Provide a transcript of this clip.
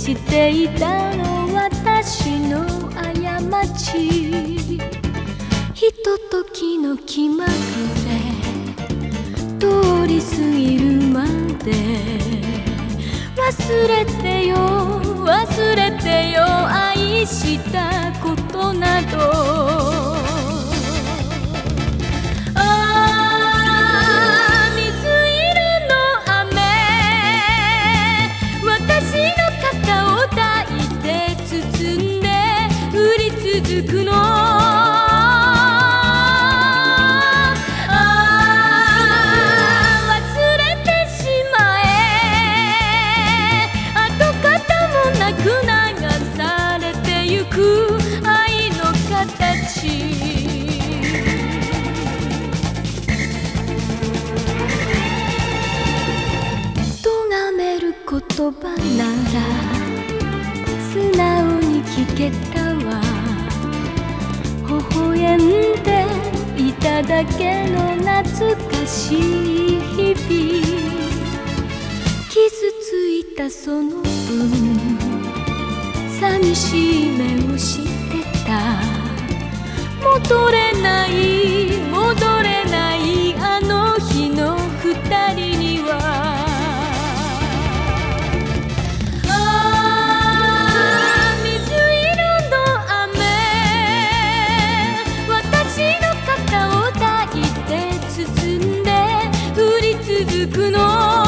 していたの私の過ち。ひとときの気まぐれ通り過ぎるまで忘れてよ忘れてよ愛したことなど。続くの忘れてしまえ跡形もなく流されてゆく愛の形。咎める言葉なら素直に聞けたわ。微笑んでいただけの懐かしい日々。傷ついたその分寂しい目をしてた。戻れない戻れないあの日の二人には続くの